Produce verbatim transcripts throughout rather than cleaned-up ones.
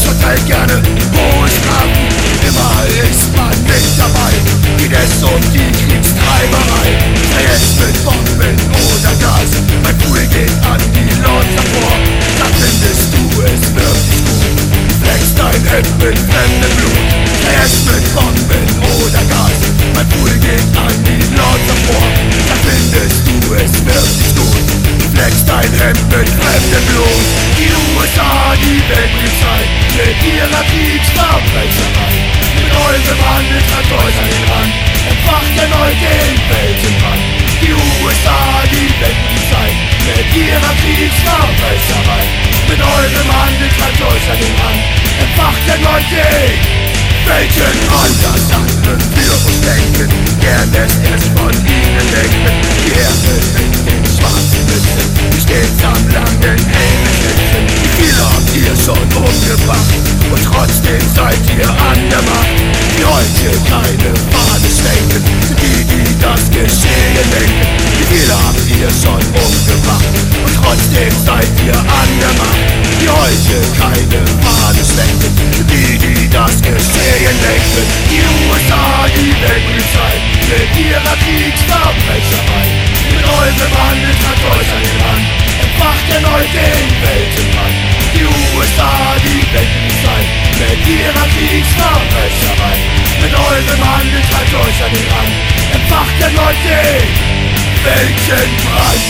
verteilt gerne hohe Strafen. Immer ist man mit dabei, geht es um die Kriegstreiberei. Sei es mit Bomben oder Gas, mein Pool geht an die Lords hervor. Da findest du es wirklich gut, fleckst dein Hemd mit fremdem Blut. Sei es mit Bomben oder Gas, mein Pool geht an die Lords hervor. Da findest du es wirklich gut, fleckst dein Hemd mit fremdem Blut. Die U S A, die Weltpolizei, mit ihrer Kriegsverbrecherei, mit eurem Handel treibt euch an den Rand, entfacht erneut den Weltenbrand. Die U S A, die Weltpolizei, mit ihrer Kriegsverbrecherei, mit eurem Handel treibt euch an den Rand, entfacht erneut den Weltenbrand. Das anderen für uns denken, gern es erst von ihnen denken. Die Herde mit den schwarzen Mützen, die stets am langen Helm sitzen. Wie viele habt ihr schon umgebracht und trotzdem seid ihr an der Macht? Die heute keine Fahne schwenken, sind die, die das Geschehen denken. Wie viele habt ihr schon umgebracht und trotzdem seid ihr an der Macht? Die heute keine Fahne schwenken, sind die, die das Geschehen denken. Die U S A, die Weltpolizei, mit ihrer Kriegsverbrecherei, mit eurem Handel treibt euch an den Rand, entfacht erneut den Weltenbrand. Die U S A, die Weltpolizei, mit ihrer Kriegsverbrecherei, mit eurem Handel treibt euch an den Rand, entfacht erneut den Weltenbrand.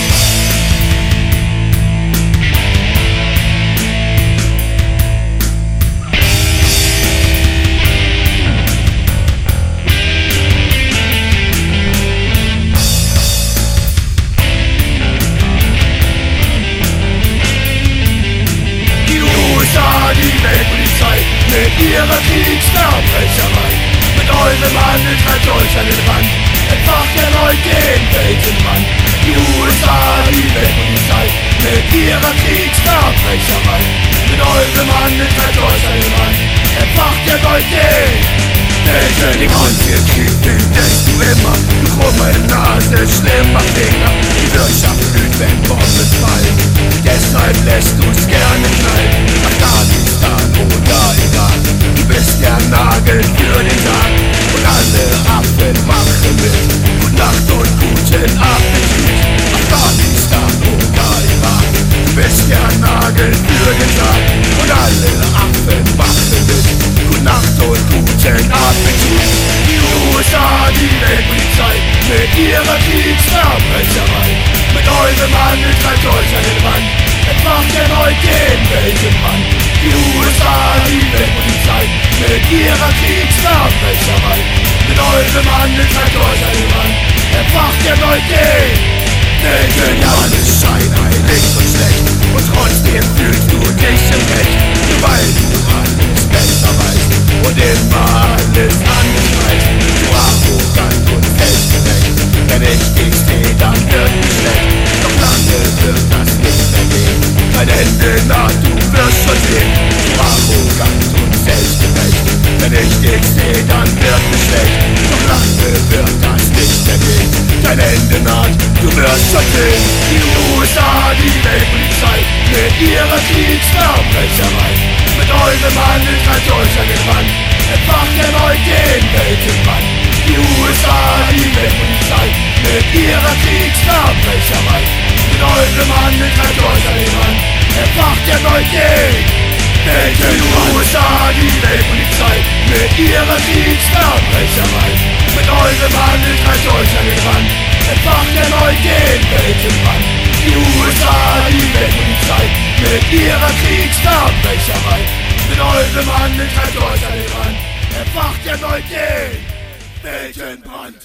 Die Weltpolizei mit ihrer Kriegsverbrecherei, mit eurem Handel treibt euch an den Rand, entfacht erneut den Weltenbrand. Die U S A, die Weltpolizei mit ihrer Kriegsverbrecherei, mit eurem Handel treibt euch an den Rand, entfacht erneut den Weltenbrand. Ihr Krieg findest du immer, du krumme Nase, schlimmer Finger. Die Wirtschaft blüht, wenn Bomben fallen, deshalb lässt du's gerne knallen. Afghanistan oder Iran, du bist der Nagel für den Tag und alle Affen machen mit. Gute Nacht und guten Appetit. Afghanistan oder Iran, du bist der Nagel für den Tag und alle Affen machen mit. Gute Nacht und guten Appetit. Die U S A, die Weltpolizei, mit ihrer Kriegsverbrecherei, mit eurem Handel treibt euch an den Rand, entfacht erneut den Weltenbrand. Die U S A, die Weltpolizei, mit ihrer Kriegsverbrecherei, mit eurem Handel treibt euch an den Rand, entfacht erneut den Weltenbrand. Alles scheinheilig und schlecht und trotzdem fühlst du dich im Recht, weil du alles besser weißt und immer alles anders weißt. Du arrogant und selbstgerecht, wenn ich dich seh, dann wird mir schlecht. Doch lange wird das nicht mehr gehen, dein Ende naht, du wirst schon sehen. Du arrogant und selbstgerecht, wenn ich dich seh, dann wird mir schlecht. Doch lange wird das nicht mehr gehen, dein Ende naht, du wirst schon sehen. Die U S A, die Weltpolizei, mit ihrer Kriegsverbrecherei, mit eurem Handel treibt euch an den Rand, entfacht erneut den Weltenbrand. Die U S A, die Weltpolizei, mit ihrer Kriegsverbrecherei, mit eurem Handel treibt euch an den Rand, entfacht erneut den Weltenbrand. Die U S A, die Weltpolizei, mit ihrer Kriegsverbrecherei, mit eurem Handel treibt euch an den Rand, entfacht erneut den Weltenbrand. Die U S A, die Weltpolizei, mit ihrer Kriegsverbrecherei, mit eurem Handel treibt euch an den Rand, entfacht erneut den Weltenbrand.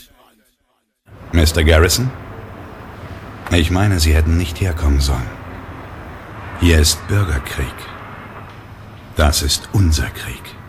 Mister Garrison? Ich meine, Sie hätten nicht herkommen sollen. Hier ist Bürgerkrieg. Das ist unser Krieg.